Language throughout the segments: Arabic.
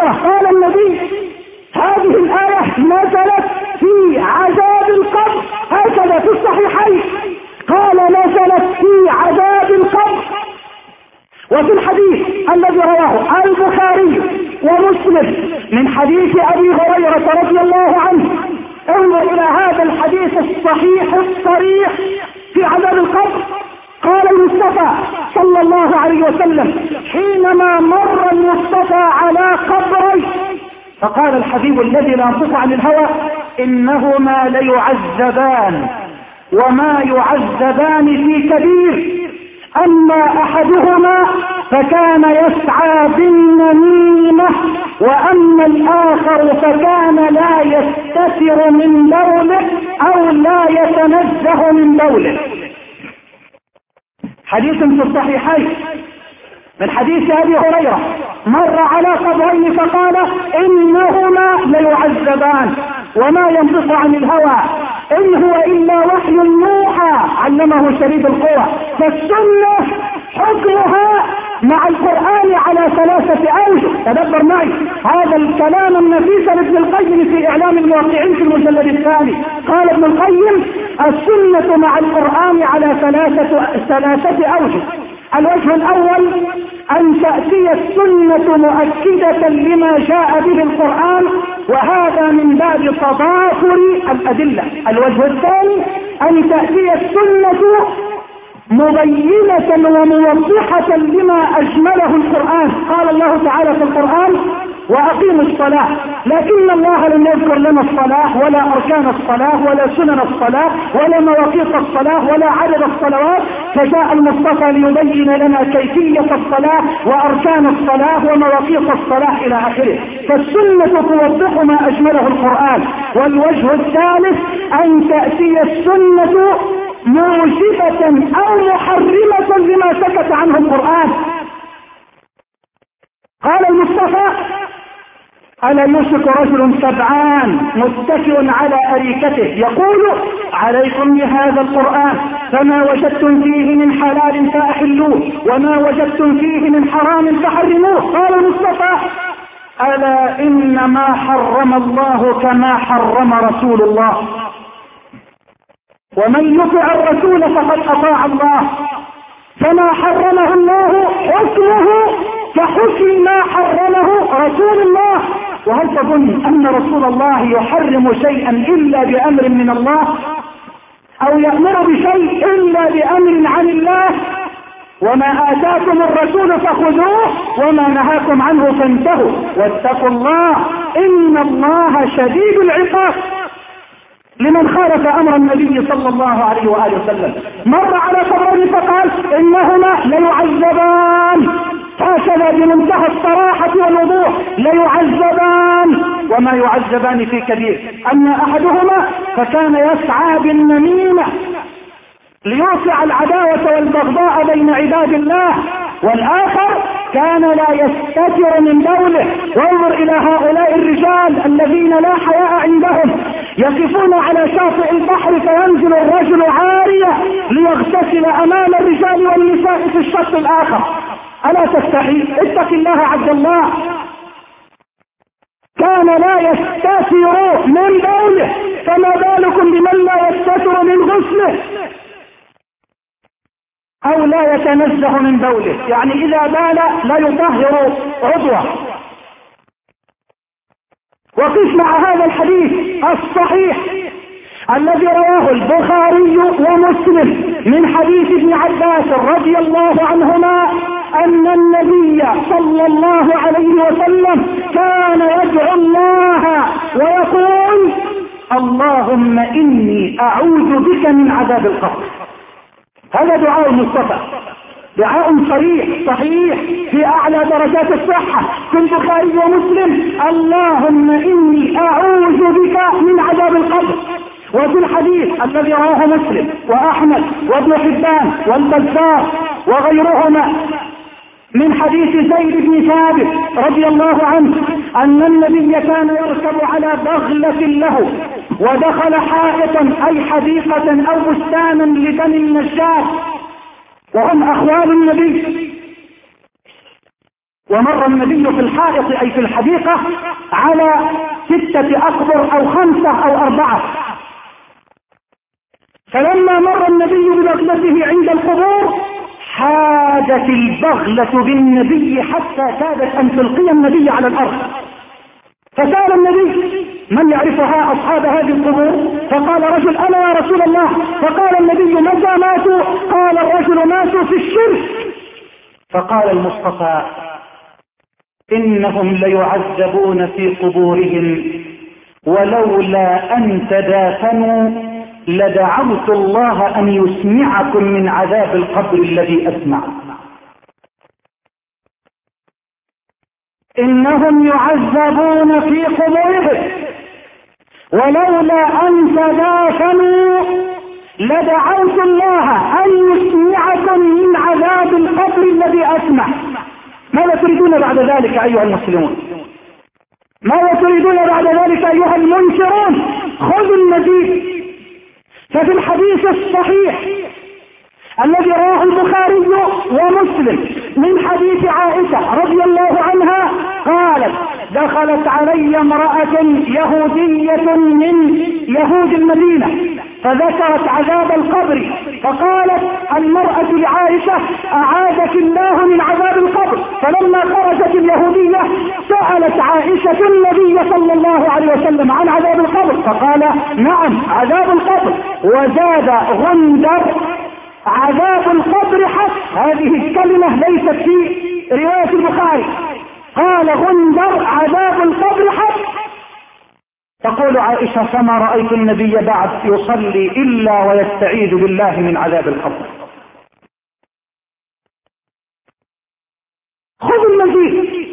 هريرة قال النبي: هذه الآية نزلت في عذاب القبر، هكذا في الصحيحين قال نزلت في عذاب القبر. وفي الحديث الذي رواه البخاري ومسلم من حديث أبي هريرة رضي الله عنه، انظر إلى هذا الحديث الصحيح الصريح في عذاب القبر. قال المصطفى صلى الله عليه وسلم حينما مر المصطفى على قبري فقال الحبيب الذي لا ينطق عن الهوى: إنهما ليعذبان وما يعذبان في كبير، أما أحدهما فكان يسعى بالنميمة، وأما الآخر فكان لا يستتر من بوله أو لا يتنزه من بوله. حديث في الصحيحين من حديث أبي هريرة: مر على قبرين فقال: إنهما ليعذبان وما ينطق عن الهوى إن هو إلا وحي يوحى علمه شديد القوى. فالسنة حكمها مع القرآن على 3 أوجه. تدبر معي هذا الكلام النفيس لابن القيم في إعلام الموقعين في المجلد الثاني. قال ابن القيم: السنة مع القرآن على 3 أوجه. الوجه الأول أن تأتي السنة مؤكدة لما جاء به القرآن، وهذا من باب تضافر الأدلة. الوجه الثاني أن تأتي السنة مبينة وموضحة لما أجمله القرآن. قال الله تعالى في القرآن: وأقيموا الصلاة، لكن الله لم يذكر لنا الصلاة ولا أركان الصلاة ولا سنن الصلاة ولا مواقيت الصلاة ولا عدد الصلوات، فجاء المصطفى ليبين لنا كيفية الصلاة وأركان الصلاة ومواقيت الصلاة إلى آخره. فالسنة توضح ما أجمله القرآن. والوجه الثالث أن تأتي السنة موجبة أو محرمة لما سكت عنه القرآن. قال المصطفى: ألا يوشك رجل سبعان متكئ على أريكته يقول: عليكم بهذا القرآن، فما وجدتم فيه من حلال فأحلوه وما وجدتم فيه من حرام فحرموه. قال المصطفى: ألا إنما حرم الله كما حرم رسول الله، ومن يطع الرسول فقد أطاع الله، فما حرمه الله حكمه كحكم ما حرمه رسول الله. وهل تظن أن رسول الله يحرم شيئا إلا بأمر من الله، أو يأمر بشيء إلا بأمر عن الله؟ وما آتاكم الرسول فخذوه وما نهاكم عنه فانتهوا واتقوا الله إن الله شديد العقاب لمن خالف أمر النبي صلى الله عليه وآله وسلم. مر على قبرين فقال: إنهما ليعذبان، هكذا بمنتهى الصراحة والوضوح: ليعذبان وما يعذبان في كبير. أما أحدهما فكان يسعى بالنميمة ليوسع العداوة والبغضاء بين عباد الله، والآخر كان لا يستتر من بوله. وانظر إلى هؤلاء الرجال الذين لا حياء عندهم، يقفون على شاطئ البحر فينزل الرجل عارية ليغتسل أمام الرجال والنساء في الشط الآخر. ألا تستحي؟ اتق الله عبد الله. كان لا يستتر من بوله، فما بالكم بمن لا يستتر من غسله أو لا يتنزه من بوله، يعني إذا بال لا يطهر عضوه. وقف مع هذا الحديث الصحيح الذي رواه البخاري ومسلم من حديث ابن عباس رضي الله عنهما أن النبي صلى الله عليه وسلم كان يدعو الله ويقول: اللهم إني أعوذ بك من عذاب القبر. هذا دعاء المصطفى، دعاء صريح صحيح في أعلى درجات الصحة في البخاري ومسلم: اللهم إني أعوذ بك من عذاب القبر. وفي الحديث الذي رواه مسلم وأحمد وابن حبان والبزار وغيرهما من حديث زيد بن ثابت رضي الله عنه أن النبي كان يركب على بغلة له ودخل حائطا أي حديقة أو بستانا لبني النجار وهم أخوال النبي، ومر النبي في الحائط أي في الحديقة على 6 أقبر أو 5 أو 4. فلما مر النبي ببغلته عند القبور حادت البغلة بالنبي حتى كادت أن تلقي النبي على الأرض. فسأل النبي: من يعرفها أصحاب هذه القبور؟ فقال رجل: أنا يا رسول الله. فقال النبي: متى ماتوا؟ قال الرجل: ماتوا في الشرك. فقال المصطفى: إنهم ليعذبون في قبورهم ولولا أن تدافنوا لدعوت الله أن يسمعكم من عذاب القبر الذي أسمع. إنهم يعذبون في قبورهم ولولا أن تدافنوا لدعوت الله أن يسمعكم من عذاب القبر الذي أسمع. ماذا تريدون بعد ذلك أيها المسلمون؟ ماذا تريدون بعد ذلك أيها المنكرون؟ خذوا المزيد. ففي الحديث الصحيح الذي رواه البخاري ومسلم من حديث عائشة رضي الله عنها قالت: دخلت علي امرأة يهودية من يهود المدينة فذكرت عذاب القبر، فقالت المرأة لعائشة: أعاذك الله من عذاب القبر. فلما خرجت اليهودية سألت عائشة النبي صلى الله عليه وسلم عن عذاب القبر، فقال: نعم عذاب القبر. وزاد غندر: عذاب القبر حق. هذه الكلمة ليست في رواية البخاري. قال غندر: عذاب القبر حق. تقول عائشة: فما رأيت النبي بعد يصلي إلا ويستعيذ بالله من عذاب القبر. خذوا المزيد.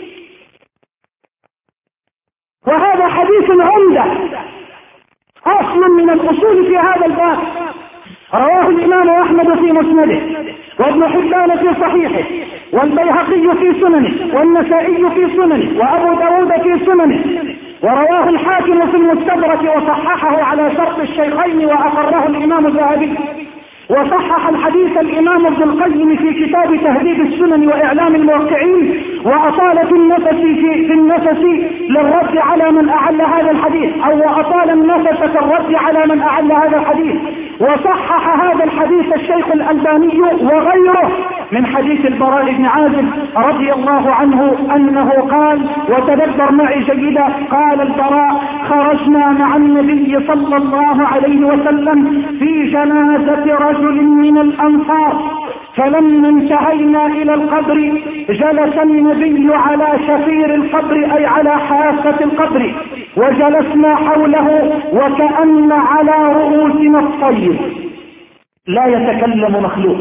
وهذا حديث عمدة، أصل من الأصول في هذا الباب. رواه الإمام أحمد في مسنده، وابن حبان في صحيحه، والبيهقي في سننه، والنسائي في سننه، وأبو داود في سننه، ورواه الحاكم في المستدرك وصححه على شرط الشيخين وأقره الإمام الذهبي. وصحح الحديث الإمام ابن القيم في كتاب تهذيب السنن وإعلام الموقعين، وأطال في النفس للرد على من أعل هذا الحديث، أو أطال النفس في الرد على من أعل هذا الحديث. وصحح هذا الحديث الشيخ الألباني وغيره من حديث البراء بن عازب رضي الله عنه أنه قال: وتدبر معي جيدا، قال البراء: خرجنا مع النبي صلى الله عليه وسلم في جنازة رجل من الأنصار، فلما انتهينا إلى القبر جلس النبي على شفير القبر أي على حافة القبر، وجلسنا حوله وكأن على رؤوسنا الطير. لا يتكلم مخلوق.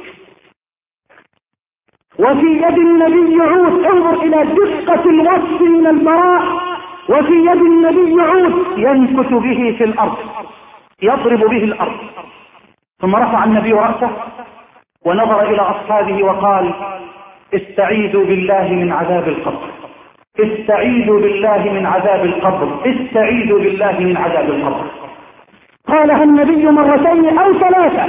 وفي يد النبي عود، انظر إلى دقة الوصف من البراء، وفي يد النبي عود ينكت به في الأرض، يضرب به الأرض. ثم رفع النبي رأسه ونظر إلى أصحابه وقال: استعيذوا بالله من عذاب القبر، استعيذوا بالله من عذاب القبر، استعيذوا بالله من عذاب القبر. قالها النبي مرتين أو 3،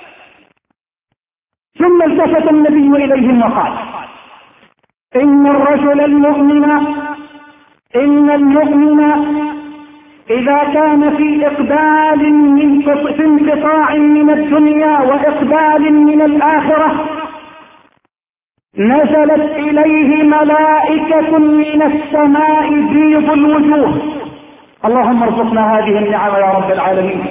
ثم التفت النبي إليهم وقال: إن الرجل المؤمن إذا كان في انقطاع من الدنيا وإقبال من الآخرة نزلت إليه ملائكة من السماء بيض الوجوه. اللهم ارزقنا هذه النعم يا رب العالمين.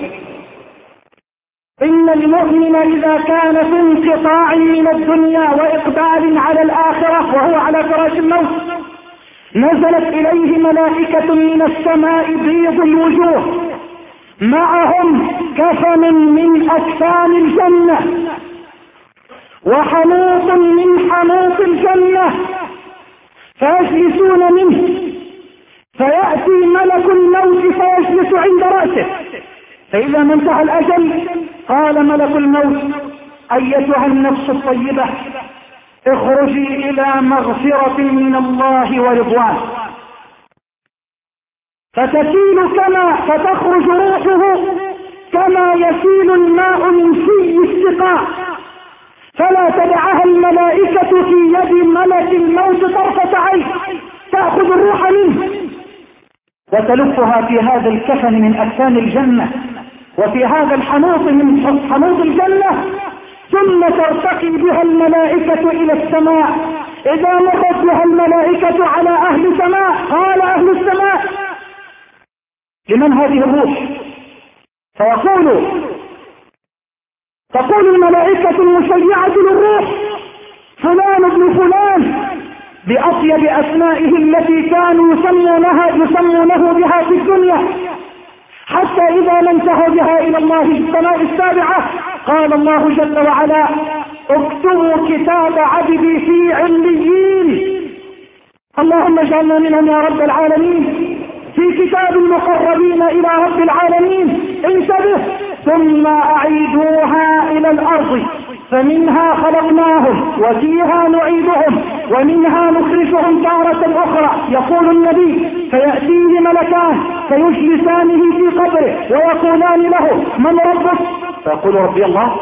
إن المؤمن إذا كان في انقطاع من الدنيا وإقبال على الآخرة وهو على فراش الموت نزلت إليه ملائكة من السماء بيض الوجوه معهم كفن من أكفان الجنة وحنوط من حنوط الجنة، فيجلسون منه، فيأتي ملك الموت فيجلس عند رأسه، فإذا ما انتهى الأجل قال ملك الموت: أيتها النفس الطيبة اخرجي إلى مغفرة من الله ورضوان. فتخرج روحه كما يسيل الماء من في السقاء، فلا تدعها الملائكة في يد ملك الموت طرفة عين، تأخذ الروح منه وتلفها في هذا الكفن من أكفان الجنة وفي هذا الحنوط من حنوط الجنة، ثم ترتقي بها الملائكة إلى السماء. إذا مرت بها الملائكة على أهل السماء قال أهل السماء: لمن هذه الروح؟ تقول الملائكة المشيعة للروح: فلان ابن فلان، بأطيب أسمائه التي كانوا يسمونه بها في الدنيا، حتى إذا ما انتهوا بها إلى الله السماء السابعة قال الله جل وعلا: اكتبوا كتاب عبدي في عليين. اللهم اجعلنا منهم يا رب العالمين، في كتاب المقربين إلى رب العالمين. انتبه: ثم أعيدوها إلى الأرض فمنها خلقناهم وفيها نعيدهم ومنها نخرجهم تارة أخرى. يقول النبي: فيأتيه ملكان فيجلسانه في قبره ويقولان له: من ربك؟ فيقول: ربي الله.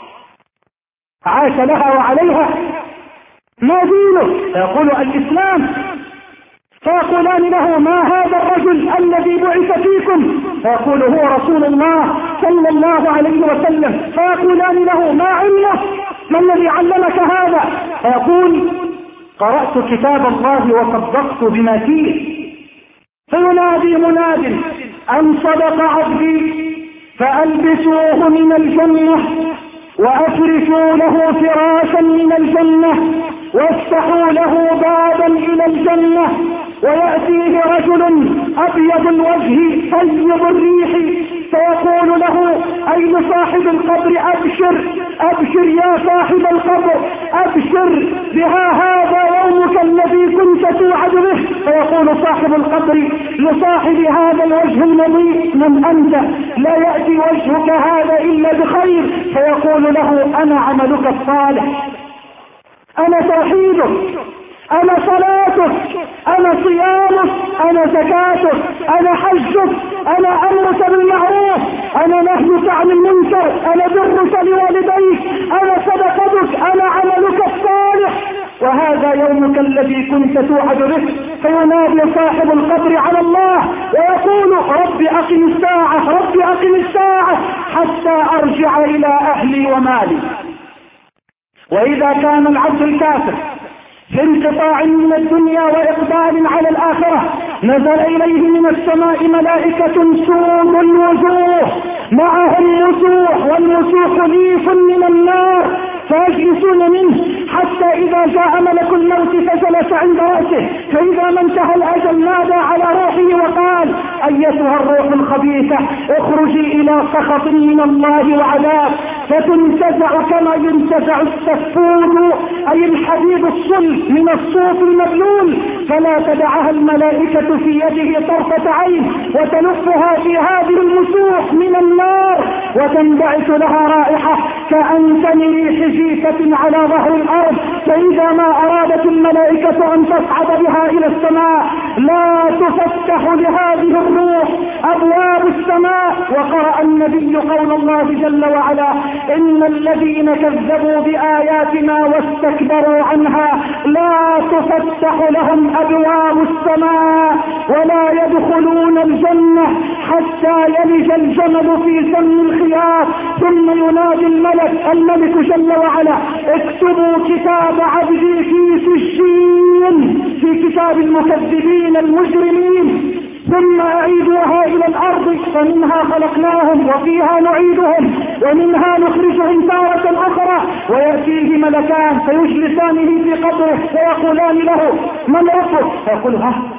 عاش لها وعليها. ما دينك؟ فيقول: الإسلام. فيقولان له: ما هذا الرجل الذي بعث فيكم؟ فيقول: هو رسول الله صلى الله عليه وسلم. فيقولان له: ما علمه؟ ما الذي علمك هذا؟ فيقول: قرأت كتاب الله وصدقت بما فيه. فينادي مناد: أن صدق عبدي فألبسوه من الجنة وأفرشوا له فراشا من الجنة وافتحوا له بابا إلى الجنة، ويأتيه رجل أبيض الوجه طيب الريح فيقول له: أي لصاحب القبر: أبشر أبشر يا صاحب القبر، أبشر بها، هذا يومك الذي كنت توعد به. فيقول صاحب القبر لصاحب هذا الوجه المضيء: من أنت؟ لا يأتي وجهك هذا إلا بخير. فيقول له: أنا عملك الصالح، أنا توحيدك، أنا صلاتك، أنا صيامك، أنا زكاتك، أنا حجك، أنا أمرك بالمعروف، أنا نهيك عن المنكر، أنا برك لوالديك، أنا صدقتك، أنا عملك الصالح، وهذا يومك الذي كنت توعد به. فينادي صاحب القبر على الله ويقول: رب أقم الساعة، رب أقم الساعة حتى أرجع إلى أهلي ومالي. وإذا كان العبد الكافر في انقطاع من الدنيا وإقبال على الآخرة نزل إليه من السماء ملائكة سود الوجوه معهم مسوح، والمسوح ليف من النار فيجلسون منه حتى إذا جاء ملك الموت فجلس عند رأسه، فإذا ما انتهى الأجل نادى على روحه وقال: أيتها الروح الخبيثة اخرجي إلى سخط من الله وعذاب، فتنتزع كما ينتزع السفود أي الحديد الصلب من الصوف المبلول، فلا تدعها الملائكة في يده طرفة عين وتلفها في هذه المسوح من النار وتنبعث لها رائحة كأنتن ريح جيفة على ظهر الأرض. فإذا ما أرادت الملائكة أن تصعد بها إلى السماء لا تفتح لهذه الروح أبواب السماء. وقرأ النبي قول الله جل وعلا: إن الذين كذبوا بآياتنا واستكبروا عنها لا تفتح لهم أبواب السماء ولا يدخلون الجنة حتى يلج الجمل في سم الخياط. ثم ينادي الملك جل وعلا: اكتبوا كتاب عبدي في سجين، في كتاب المكذبين المجرمين، ثم أعيدوها إلى الأرض فمنها خلقناهم وفيها نعيدهم ومنها نخرجهم تارة أخرى. ويأتيه ملكان فيجلسانه في قبره فيقولان له: من ربك؟ فيقول: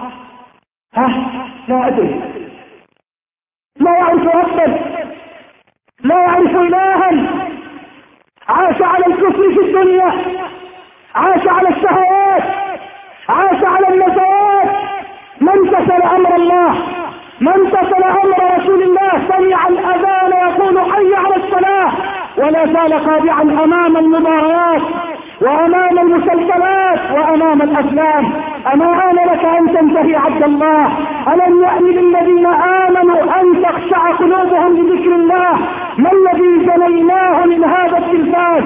لا أدري، لا يعرف ربا، لا يعرف إلها، عاش على الكفر في الدنيا، عاش على الشهوات، عاش على النزوات، ما امتثل أمر الله، ما امتثل أمر رسول الله، سمع الأذان يقول: حي على الصلاة، ولا زال خاضعا أمام المباريات وأمام المسلسلات وأمام الأفلام. أما آن لك أن تنتهي عبد الله؟ ألم يأن للذين آمنوا أن تخشع قلوبهم لذكر الله؟ ما الذي جنيناه من هذا التلفاز؟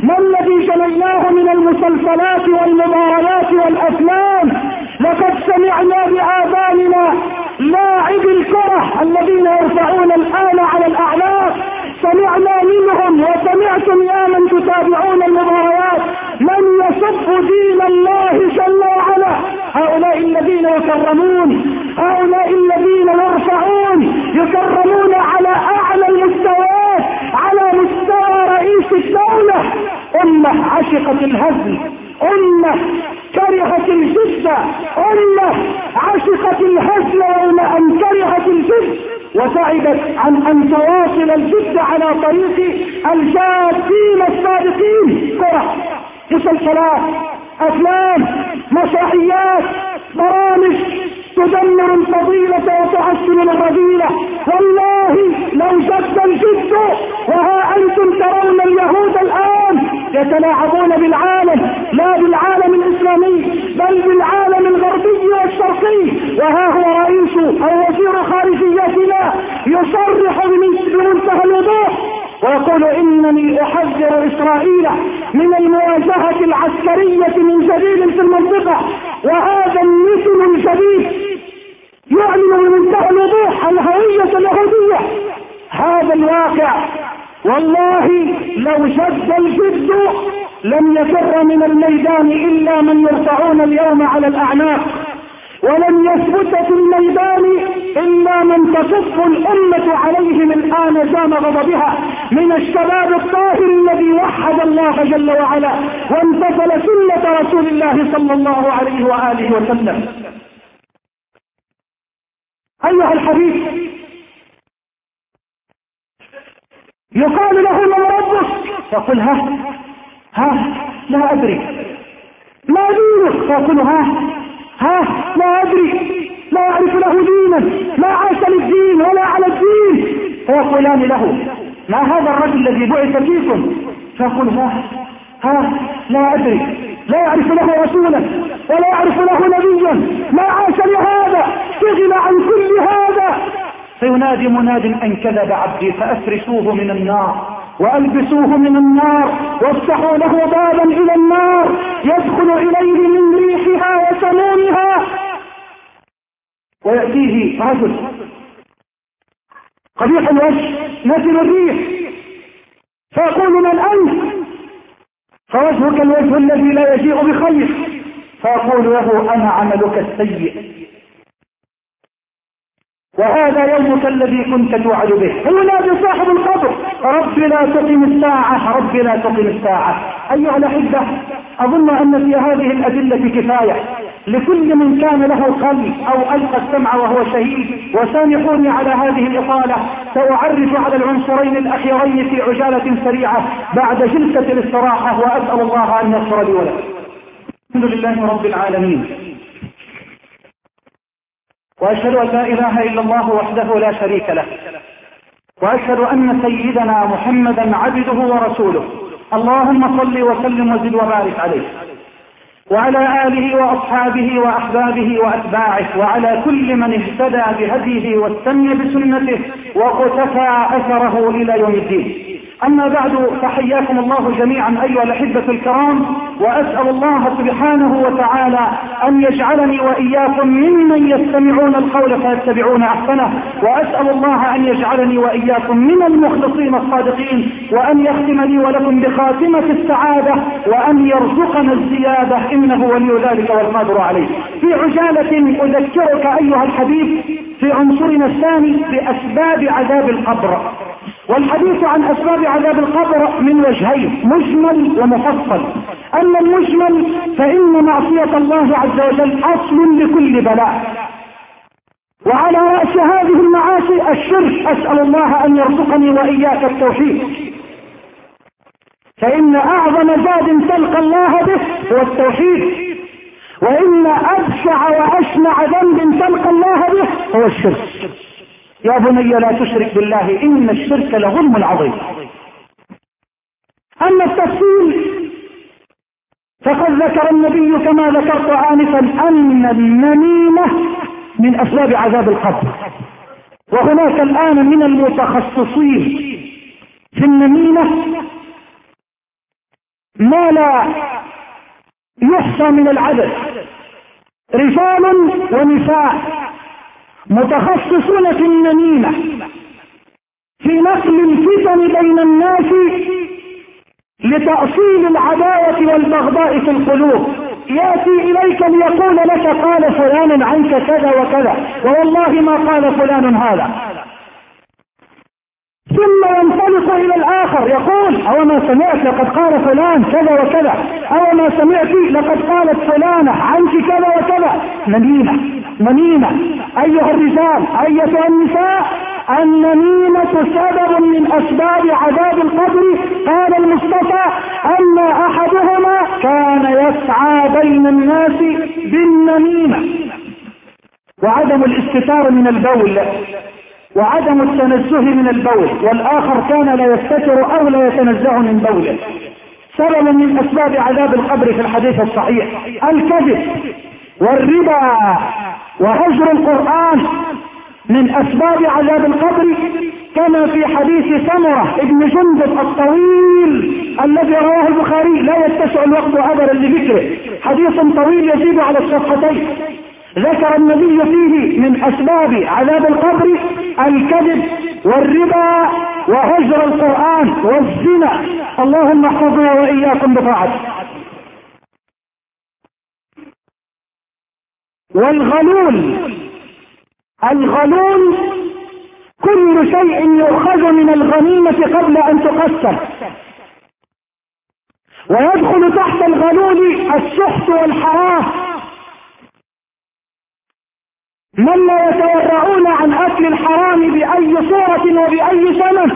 ما الذي جنيناه من المسلسلات والمباريات والأفلام؟ لقد سمعنا بآذاننا لاعبي الكرة الذين يرفعون الآن على الأعناق، سمعنا منهم وسمعتم يا من تتابعون المباريات من يسب دين الله جل وعلا. هؤلاء الذين يكرمون، هؤلاء الذين يكرمون على أعلى المستويات، على مستوى رئيس الدولة. أمة عشقت الهزل، أمة كرهت الجد، أمة عشقت الهزل يوم أن كرهت الجد وتعبت عن أن تواصل الجد على طريق الجادين الصادقين. كرة، مسلسلات، أفلام، مسرحيات، برامج تدمر الفضيلة وتحسن الرذيلة. والله لو جد الجد، وها أنتم ترون اليهود الآن يتلاعبون بالعالم، لا بالعالم الإسلامي بل بالعالم الغربي والشرقي. وها هو رئيس أو وزير خارجيتنا يصرح بمنتهى الوضوح ويقول إنني أحذر إسرائيل من المواجهة العسكرية من جديد في المنطقة. وهذا المثل الجديد يعلن بمنتهى الوضوح الهوية اليهودية. هذا الواقع. والله لو جد الجد لم يفر من الميدان إلا من يرفعون اليوم على الأعناق، ولم يثبت في الميدان إلا من تصف الأمة عليهم الآن جام غضبها من الشباب الطاهر الذي وحد الله جل وعلا وامتثل سنة رسول الله صلى الله عليه وآله وسلم. أيها الحبيب، يقال له من ربك؟ يقول ها لا أدري. ما دينك؟ يقول ها لا أدري، لا أعرف له دينا، ما عاش للدين ولا على الدين. فيقولان له ما هذا الرجل الذي بعث فيكم؟ فيقول ها لا أدري، لا يعرف له رسولا ولا يعرف له نبيا، ما عاش لهذا، شغل عن كل هذا. فينادي مناد أن كذب عبدي فأفرشوه من النار وألبسوه من النار وافتحوا له بابا إلى النار يدخل إليه من ريحها وسمومها. ويأتيه رجل قبيح الوجه نزل الريح فيقول من أنت؟ فوجهك الوجه الذي لا يجيء بخير. فيقول له أنا عملك السيء وهذا يومك الذي كنت توعد به. ينادي صاحب القبر رب لا تقم الساعة، رب لا تقم الساعة. أيها الأحبة، أظن أن في هذه الأدلة كفاية لكل من كان له قلب أو ألقى السمع وهو شهيد. وسامحوني على هذه الإطالة، سأعرج على العنصرين الأخيرين في عجالة سريعة بعد جلسة الاستراحة، وأسأل الله أن يغفر لي ولكم. الحمد لله رب العالمين، وأشهد أن لا إله إلا الله وحده لا شريك له، وأشهد أن سيدنا محمدا عبده ورسوله. اللهم صل وسلم وزد وبارك عليه وعلى آله وأصحابه وأحبابه وأتباعه وعلى كل من اهتدى بهديه واستنى بسنته وقتفى أثره إلى يوم الدين. أما بعد، فحياكم الله جميعا أيها الأحبة الكرام، وأسأل الله سبحانه وتعالى أن يجعلني وإياكم ممن يستمعون القول فيتبعون أحسنه، وأسأل الله أن يجعلني وإياكم من المخلصين الصادقين، وأن يختم لي ولكم بخاتمة السعادة، وأن يرزقنا الزيادة إنه ولي ذلك والقادر عليه. في عجالة أذكرك أيها الحبيب في عنصرنا الثاني بأسباب عذاب القبر. والحديث عن أسباب عذاب القبر من وجهين، مجمل ومفصل. أما المجمل فإن معصية الله عز وجل أصل لكل بلاء، وعلى رأس هذه المعاصي الشرك. أسأل الله أن يرزقني وإياك التوحيد، فإن أعظم زاد تلقى الله به هو التوحيد، وإن أبشع وأشنع ذنب تلقى الله به هو الشرك. يا بني لا تشرك بالله إن الشرك لظلم عظيم. أما التفصيل فقد ذكر النبي كما ذكرت آنفا أن النميمة من أسباب عذاب القبر، وهناك الآن من المتخصصين في النميمة ما لا يحصى من العدد، رجال ونساء متخصصون في النميمة، في نقل الفتن بين الناس لتأصيل العداوة والبغضاء في القلوب. يأتي إليك ليقول لك قال فلان عنك كذا وكذا، والله ما قال فلان هذا، ثم ينطلق إلى الآخر يقول أو ما سمعت لقد قال فلان كذا وكذا، أو ما سمعت لقد قالت فلانة عنك كذا وكذا. نميمة أيها الرجال أيها النساء، النميمة سبب من أسباب عذاب القبر. قال المصطفى أن أحدهما كان يسعى بين الناس بالنميمة، وعدم الاستتار من البول وعدم التنزه من البول، والآخر كان لا يستتر أو لا يتنزه من بوله. سبب من أسباب عذاب القبر في الحديث الصحيح الكذب والربا وهجر القرآن من أسباب عذاب القبر، كما في حديث سمرة ابن جندب الطويل الذي رواه البخاري، لا يتسع الوقت أبدا لذكره، حديث طويل يزيد على الصفحتين. ذكر النبي فيه من أسباب عذاب القبر الكذب والربا وهجر القرآن والزنا. اللهم احفظنا وإياكم بطاعته. والغلول، الغلول كل شيء يؤخذ من الغنيمة قبل أن تقسم، ويدخل تحت الغلول السحت والحرام، من لا يتورعون عن أكل الحرام بأي صورة وبأي ثمن.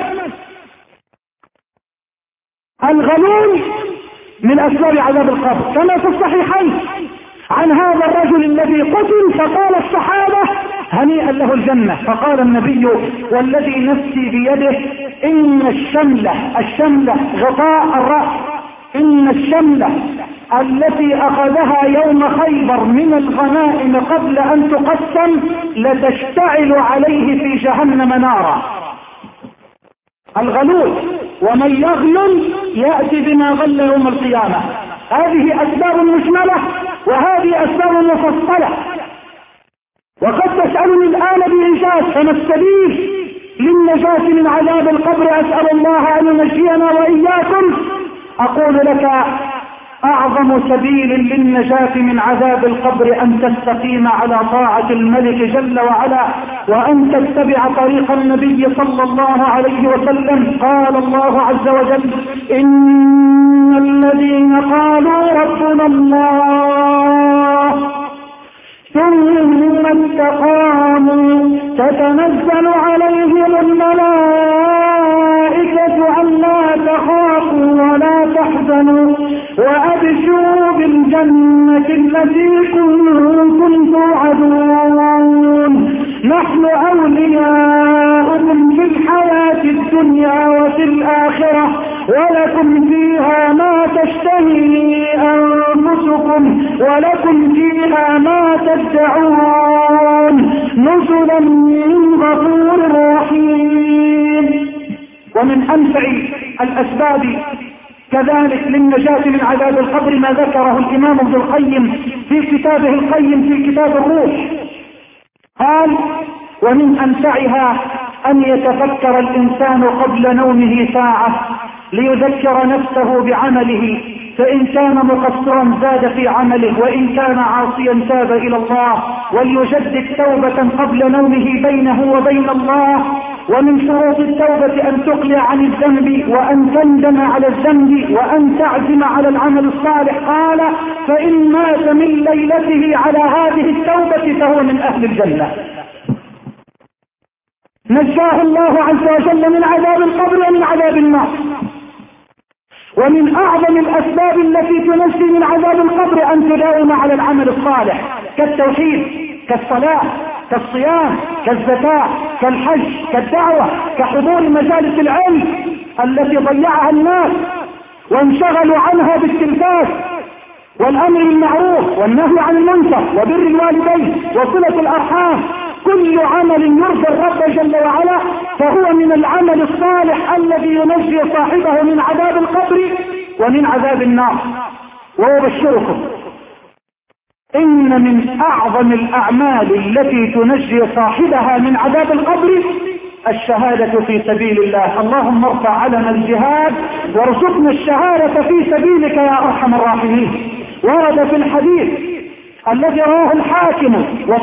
الغلول من أسباب عذاب القبر، كما في الصحيحين عن هذا الرجل الذي قتل فقال الصحابة هنيئا له الجنة، فقال النبي والذي نفسي بيده إن الشملة غطاء الرأس، إن الشملة التي أخذها يوم خيبر من الغنائم قبل أن تقسم لتشتعل عليه في جهنم نارا. الغلول، ومن يغلل يأتي بما غل يوم القيامة. هذه أسباب مشملة وهذه أسباب مفصلة. وقد تسألني الآن بإيجاز فما السبيل للنجاة من عذاب القبر؟ أسأل الله أن ينجينا وإياكم. أقول لك أعظم سبيل للنجاة من عذاب القبر أن تستقيم على طاعة الملك جل وعلا، وأن تتبع طريق النبي صلى الله عليه وسلم. قال الله عز وجل إن الذين قالوا ربنا الله ثم استقاموا تتنزل عليهم الملائكة ألا تخافوا ولا تحزنوا وأبشروا بالجنة التي كنتم توعدون نحن أولياؤكم في الحياة الدنيا وفي الآخرة ولكم فيها ما تشتهي أنفسكم ولكم فيها ما تدعون نزلا من غفور رحيم. ومن أنفع الأسباب كذلك للنجاة من عذاب القبر ما ذكره الإمام ابن القيم في كتابه القيم في كتاب الروح. قال ومن أنفعها أن يتفكر الإنسان قبل نومه ساعة ليذكر نفسه بعمله، فإن كان مقصرا زاد في عمله وإن كان عاصيا تاب إلى الله، وليجدد توبة قبل نومه بينه وبين الله. ومن شروط التوبة أن تقلع عن الذنب وأن تندم على الذنب وأن تعزم على العمل الصالح. قال فإن مات من ليلته على هذه التوبة فهو من أهل الجنة. نجاه الله عز وجل من عذاب القبر ومن عذاب النار. ومن أعظم الأسباب التي تنجي من عذاب القبر أن تداوم على العمل الصالح كالتوحيد كالصلاة كالصيام كالزكاة كالحج كالدعوة كحضور مجالس العلم التي ضيعها الناس وانشغلوا عنها بالتلفاز والأمر بالمعروف والنهي عن المنكر وبر الوالدين وصلة الأرحام. كل عمل يرضي الرب جل وعلا فهو من العمل الصالح الذي ينجي صاحبه من عذاب القبر ومن عذاب النار. وأبشركم إن من أعظم الأعمال التي تنجي صاحبها من عذاب القبر الشهادة في سبيل الله. اللهم ارفع علم الجهاد وارزقنا الشهادة في سبيلك يا أرحم الراحمين. ورد في الحديث الذي رواه الحاكم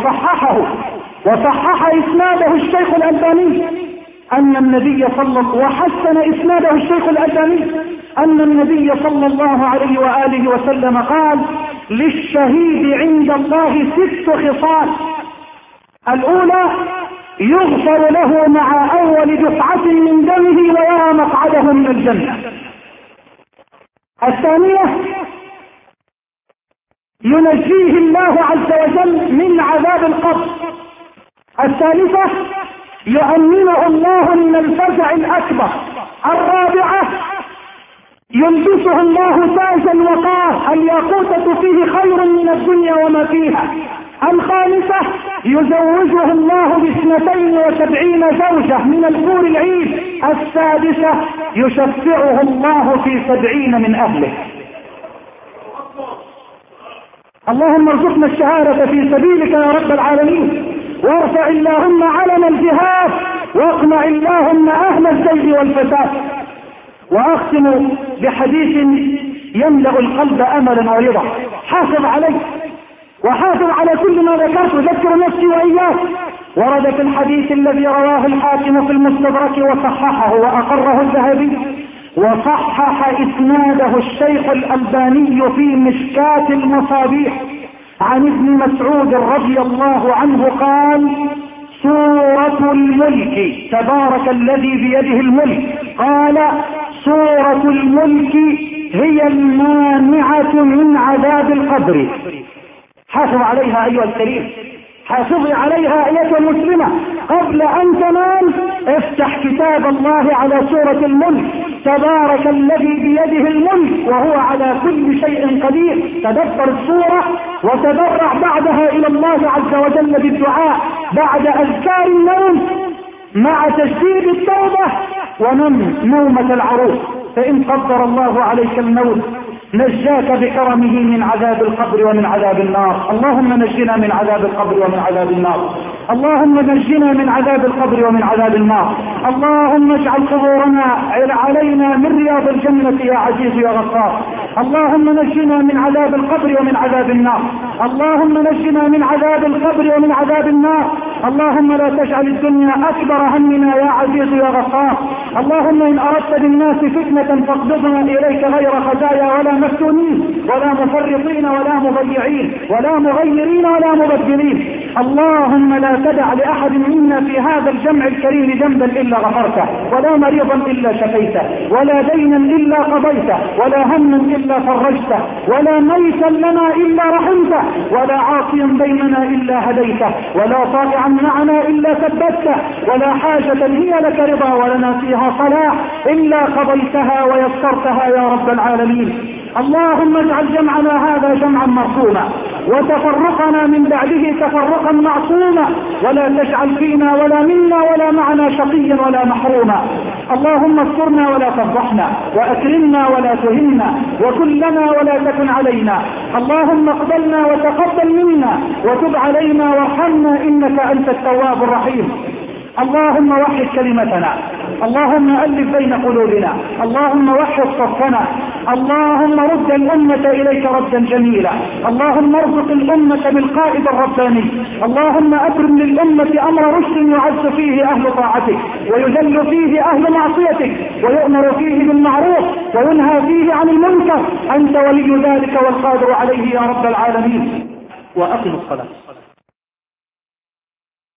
وصحح إسناده الشيخ الألباني أن النبي وحسن إسناده الشيخ الألباني أن النبي صلى الله عليه وآله وسلم قال: للشهيد عند الله 6 خصال. الأولى: يغفر له مع أول دفعة من دمه ويرى مقعده من الجنة. الثانية: ينجيه الله عز وجل من عذاب القبر. الثالثة: يؤمنه الله من الفزع الأكبر. الرابعة: يلبسه الله تاج الوقار، الياقوتة فيه خير من الدنيا وما فيها. الخامسة: يزوجه الله ب72 زوجة من الحور العين. السادسة: يشفعه الله في 70 من أهله. اللهم ارزقنا الشهادة في سبيلك يا رب العالمين، وارفع اللهم علم الجهاد، واقمع اللهم أهل الزيغ والفساد. وأختم بحديث يملأ القلب أملا ورضا. حافظ عليه وحافظ على كل ما ذكرت، ذكر نفسي وإياك. ورد في الحديث الذي رواه الحاكم في المستدرك وصححه وأقره الذهبي، وصحح إسناده الشيخ الألباني في مشكاة المصابيح عن ابن مسعود رضي الله عنه قال: سورة الملك تبارك الذي بيده الملك. قال: سورة الملك هي المانعة من عذاب القبر. حافظ عليها أيها الكريم، حافظي عليها أيها المسلمة. قبل أن تنام افتح كتاب الله على سورة الملك، تبارك الذي بيده الملك وهو على كل شيء قدير. تدبر السورة وتضرع بعدها إلى الله عز وجل بالدعاء بعد أذكار النوم مع تجديد التوبة، ونم نومة العروس. فإن قدر الله عليك الموت نجاك بكرمه من عذاب القبر ومن عذاب النار. اللهم نجنا من عذاب القبر ومن عذاب النار. اللهم نجنا من عذاب القبر ومن عذاب النار. اللهم اجعل قبورنا علينا من رياض الجنة يا عزيز يا غفار. اللهم نجنا من عذاب القبر ومن عذاب النار. اللهم نجنا من عذاب القبر ومن عذاب النار. اللهم لا تجعل الدنيا أكبر همنا يا عزيز يا غفار. اللهم إن أردت بالناس فتنة فاقبضنا إليك غير خزايا ولا مفتونين ولا مفرطين ولا مضيعين ولا مغيرين ولا مبدلين. اللهم لا تدع لأحد منا في هذا الجمع الكريم ذنبا إلا غفرته، ولا مريضا إلا شفيته، ولا دينا إلا قضيته، ولا هما إلا فرجته، ولا ميتا لنا إلا رحمته، ولا عاصيا بيننا إلا هديته، ولا طائعا معنا إلا ثبته، ولا حاجة هي لك رضا ولنا فيها صلاح إلا قضيتها ويسرتها يا رب العالمين. اللهم اجعل جمعنا هذا جمعا مرحوما، وتفرقنا من بعده تفرقا معصوما، ولا تجعل فينا ولا منا ولا معنا شقيا ولا محروما. اللهم استرنا ولا تفضحنا، واكرمنا ولا تهنا، وكن لنا ولا تكن علينا. اللهم اقبلنا وتقبل منا، وتب علينا وارحمنا انك انت التواب الرحيم. اللهم وحد كلمتنا، اللهم ألف بين قلوبنا، اللهم وحد صفنا، اللهم رد الأمة إليك ردا جميلا، اللهم ارزق الأمة بالقائد الرباني، اللهم أبرم للأمة أمر رشد يعز فيه أهل طاعتك ويذل فيه أهل معصيتك ويؤمر فيه بالمعروف وينهى فيه عن المنكر. أنت ولي ذلك والقادر عليه يا رب العالمين. وأقم الصلاة.